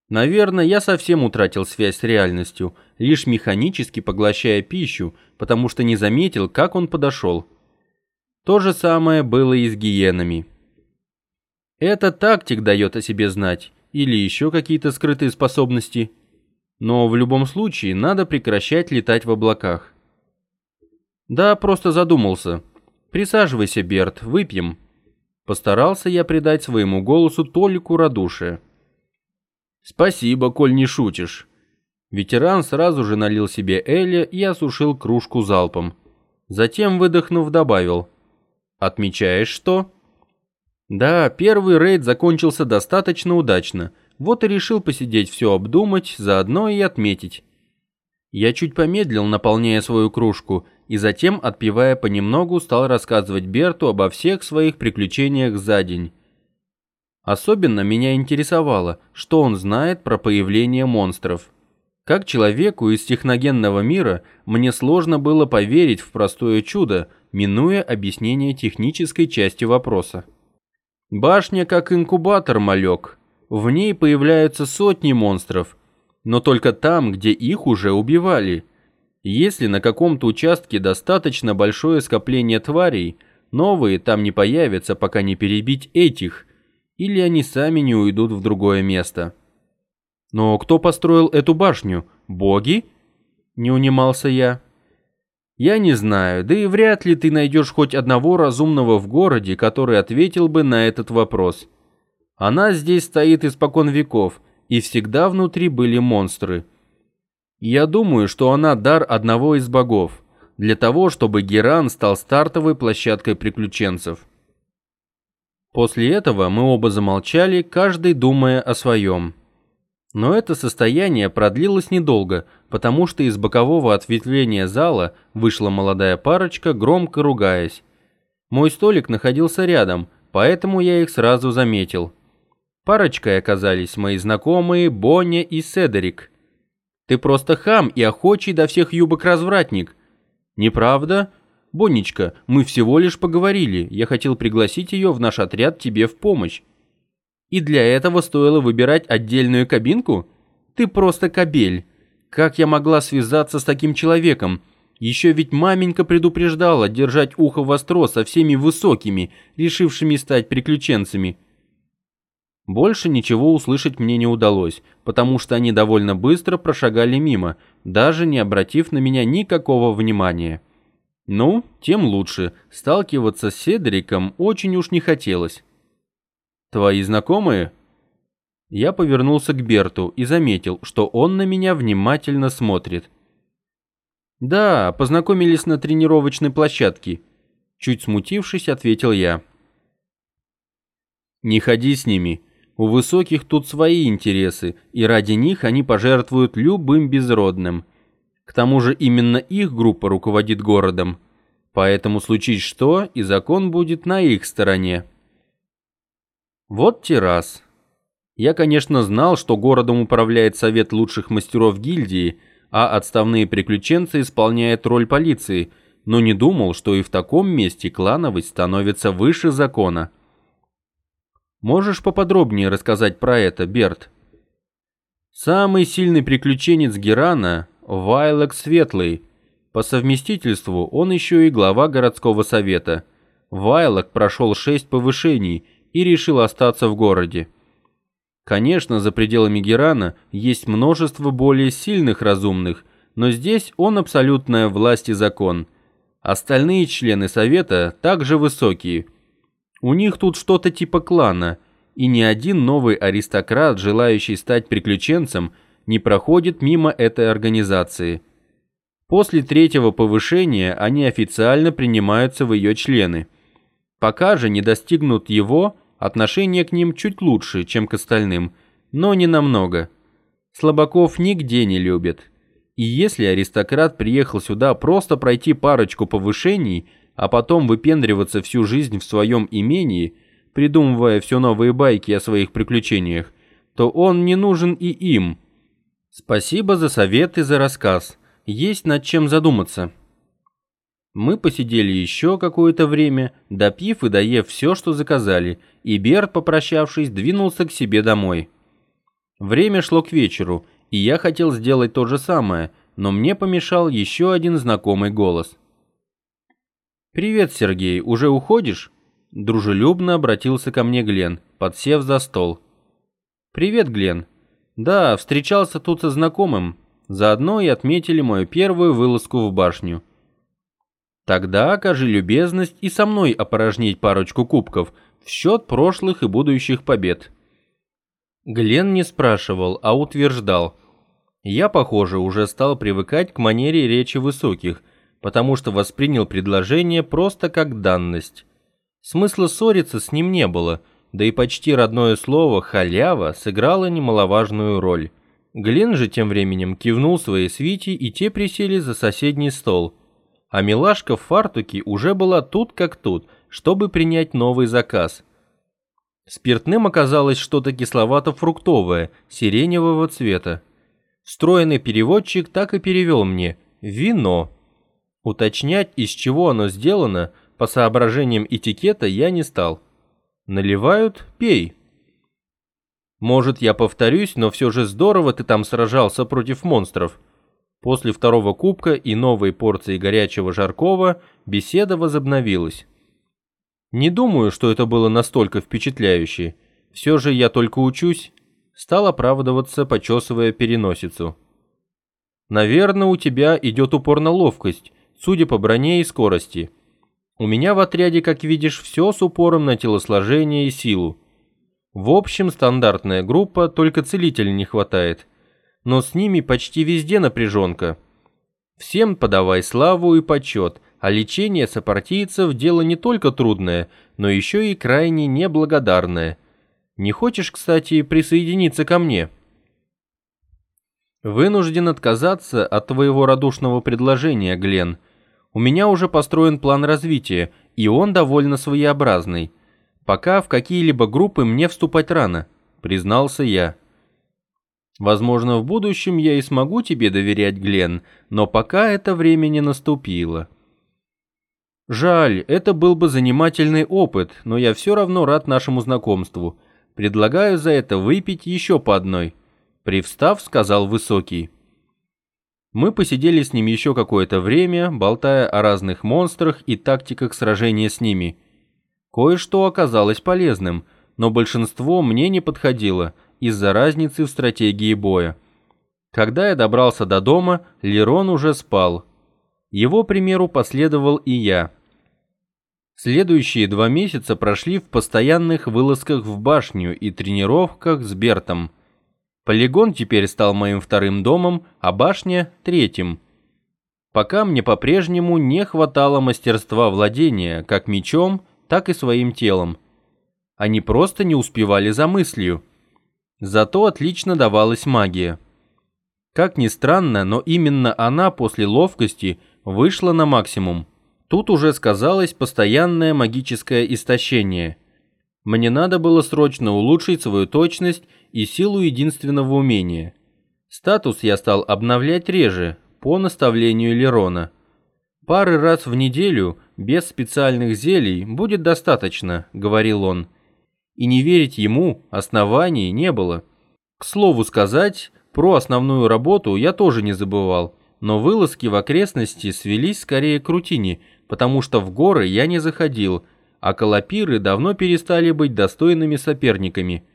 Наверное, я совсем утратил связь с реальностью, лишь механически поглощая пищу, потому что не заметил, как он подошел. То же самое было и с гиенами. Это тактик дает о себе знать, или еще какие-то скрытые способности. Но в любом случае надо прекращать летать в облаках. Да, просто задумался. Присаживайся, Берт, выпьем. Постарался я придать своему голосу толику радушия. Спасибо, коль не шутишь. Ветеран сразу же налил себе эля и осушил кружку залпом. Затем, выдохнув, добавил. Отмечаешь что? Да, первый рейд закончился достаточно удачно. Вот и решил посидеть все обдумать, заодно и отметить. Я чуть помедлил, наполняя свою кружку, и затем, отпивая понемногу, стал рассказывать Берту обо всех своих приключениях за день. Особенно меня интересовало, что он знает про появление монстров. Как человеку из техногенного мира мне сложно было поверить в простое чудо, минуя объяснение технической части вопроса. Башня как инкубатор, малек. В ней появляются сотни монстров, но только там, где их уже убивали. Если на каком-то участке достаточно большое скопление тварей, новые там не появятся, пока не перебить этих, или они сами не уйдут в другое место. Но кто построил эту башню? Боги? Не унимался я. Я не знаю, да и вряд ли ты найдешь хоть одного разумного в городе, который ответил бы на этот вопрос. Она здесь стоит испокон веков, и всегда внутри были монстры. Я думаю, что она дар одного из богов, для того, чтобы Геран стал стартовой площадкой приключенцев. После этого мы оба замолчали, каждый думая о своем. Но это состояние продлилось недолго, потому что из бокового ответвления зала вышла молодая парочка, громко ругаясь. Мой столик находился рядом, поэтому я их сразу заметил. Парочкой оказались мои знакомые Бонни и Седерик. «Ты просто хам и охочий до всех юбок развратник». «Неправда? Бонничка, мы всего лишь поговорили, я хотел пригласить ее в наш отряд тебе в помощь». «И для этого стоило выбирать отдельную кабинку? Ты просто кобель. Как я могла связаться с таким человеком? Еще ведь маменька предупреждала держать ухо востро со всеми высокими, решившими стать приключенцами». Больше ничего услышать мне не удалось, потому что они довольно быстро прошагали мимо, даже не обратив на меня никакого внимания. Ну, тем лучше, сталкиваться с Седриком очень уж не хотелось. «Твои знакомые?» Я повернулся к Берту и заметил, что он на меня внимательно смотрит. «Да, познакомились на тренировочной площадке», — чуть смутившись, ответил я. «Не ходи с ними. У высоких тут свои интересы, и ради них они пожертвуют любым безродным. К тому же именно их группа руководит городом, поэтому случись что, и закон будет на их стороне». Вот те раз. Я, конечно, знал, что городом управляет совет лучших мастеров гильдии, а отставные приключенцы исполняют роль полиции, но не думал, что и в таком месте клановость становится выше закона. Можешь поподробнее рассказать про это, Берт? Самый сильный приключенец Герана – Вайлок Светлый. По совместительству он еще и глава городского совета. Вайлок прошел 6 повышений и решил остаться в городе. Конечно, за пределами Герана есть множество более сильных разумных, но здесь он абсолютная власть и закон. Остальные члены совета также высокие. У них тут что-то типа клана, и ни один новый аристократ, желающий стать приключенцем, не проходит мимо этой организации. После 3-го повышения они официально принимаются в ее члены. Пока же не достигнут его, отношение к ним чуть лучше, чем к остальным, но не намного. Слабаков нигде не любят. И если аристократ приехал сюда просто пройти парочку повышений, а потом выпендриваться всю жизнь в своем имении, придумывая все новые байки о своих приключениях, то он не нужен и им. Спасибо за совет и за рассказ. Есть над чем задуматься. Мы посидели еще какое-то время, допив и доев все, что заказали, и Берт, попрощавшись, двинулся к себе домой. Время шло к вечеру, и я хотел сделать то же самое, но мне помешал еще один знакомый голос. «Привет, Сергей, уже уходишь?» Дружелюбно обратился ко мне Глен, подсев за стол. «Привет, Глен. Да, встречался тут со знакомым. Заодно и отметили мою первую вылазку в башню. Тогда окажи любезность и со мной опорожнить парочку кубков в счет прошлых и будущих побед». Глен не спрашивал, а утверждал. Я, похоже, уже стал привыкать к манере речи высоких, потому что воспринял предложение просто как данность. Смысла ссориться с ним не было, да и почти родное слово «халява» сыграло немаловажную роль. Глен же тем временем кивнул своей свите, и те присели за соседний стол. А милашка в фартуке уже была тут как тут, чтобы принять новый заказ. Спиртным оказалось что-то кисловато-фруктовое, сиреневого цвета. Встроенный переводчик так и перевел мне «вино». Уточнять, из чего оно сделано, по соображениям этикета я не стал. Наливают – пей. Может, я повторюсь, но все же здорово ты там сражался против монстров. После второго кубка и новой порции горячего жаркого беседа возобновилась. Не думаю, что это было настолько впечатляюще. Все же я только учусь. Стал оправдываться, почесывая переносицу. Наверное, у тебя идет упор на ловкость, судя по броне и скорости. У меня в отряде, как видишь, все с упором на телосложение и силу. В общем, стандартная группа, только целителя не хватает. Но с ними почти везде напряженка. Всем подавай славу и почет, а лечение сопартийцев дело не только трудное, но еще и крайне неблагодарное. Не хочешь, кстати, присоединиться ко мне? Вынужден отказаться от твоего радушного предложения, Глен. У меня уже построен план развития, и он довольно своеобразный. Пока в какие-либо группы мне вступать рано, признался я. Возможно, в будущем я и смогу тебе доверять, Глен, но пока это время не наступило. Жаль, это был бы занимательный опыт, но я все равно рад нашему знакомству. Предлагаю за это выпить еще по одной. Привстав, сказал Высокий. Мы посидели с ним еще какое-то время, болтая о разных монстрах и тактиках сражения с ними. Кое-что оказалось полезным, но большинство мне не подходило из-за разницы в стратегии боя. Когда я добрался до дома, Лерон уже спал. Его примеру последовал и я. Следующие 2 месяца прошли в постоянных вылазках в башню и тренировках с Бертом. Полигон теперь стал моим вторым домом, а башня – третьим. Пока мне по-прежнему не хватало мастерства владения как мечом, так и своим телом. Они просто не успевали за мыслью. Зато отлично давалась магия. Как ни странно, но именно она после ловкости вышла на максимум. Тут уже сказалось постоянное магическое истощение. Мне надо было срочно улучшить свою точность и силу единственного умения. Статус я стал обновлять реже, по наставлению Лерона. Пары раз в неделю, без специальных зелий, будет достаточно, говорил он. И не верить ему оснований не было. К слову сказать, про основную работу я тоже не забывал, но вылазки в окрестности свелись скорее к рутине, потому что в горы я не заходил, а колопиры давно перестали быть достойными соперниками.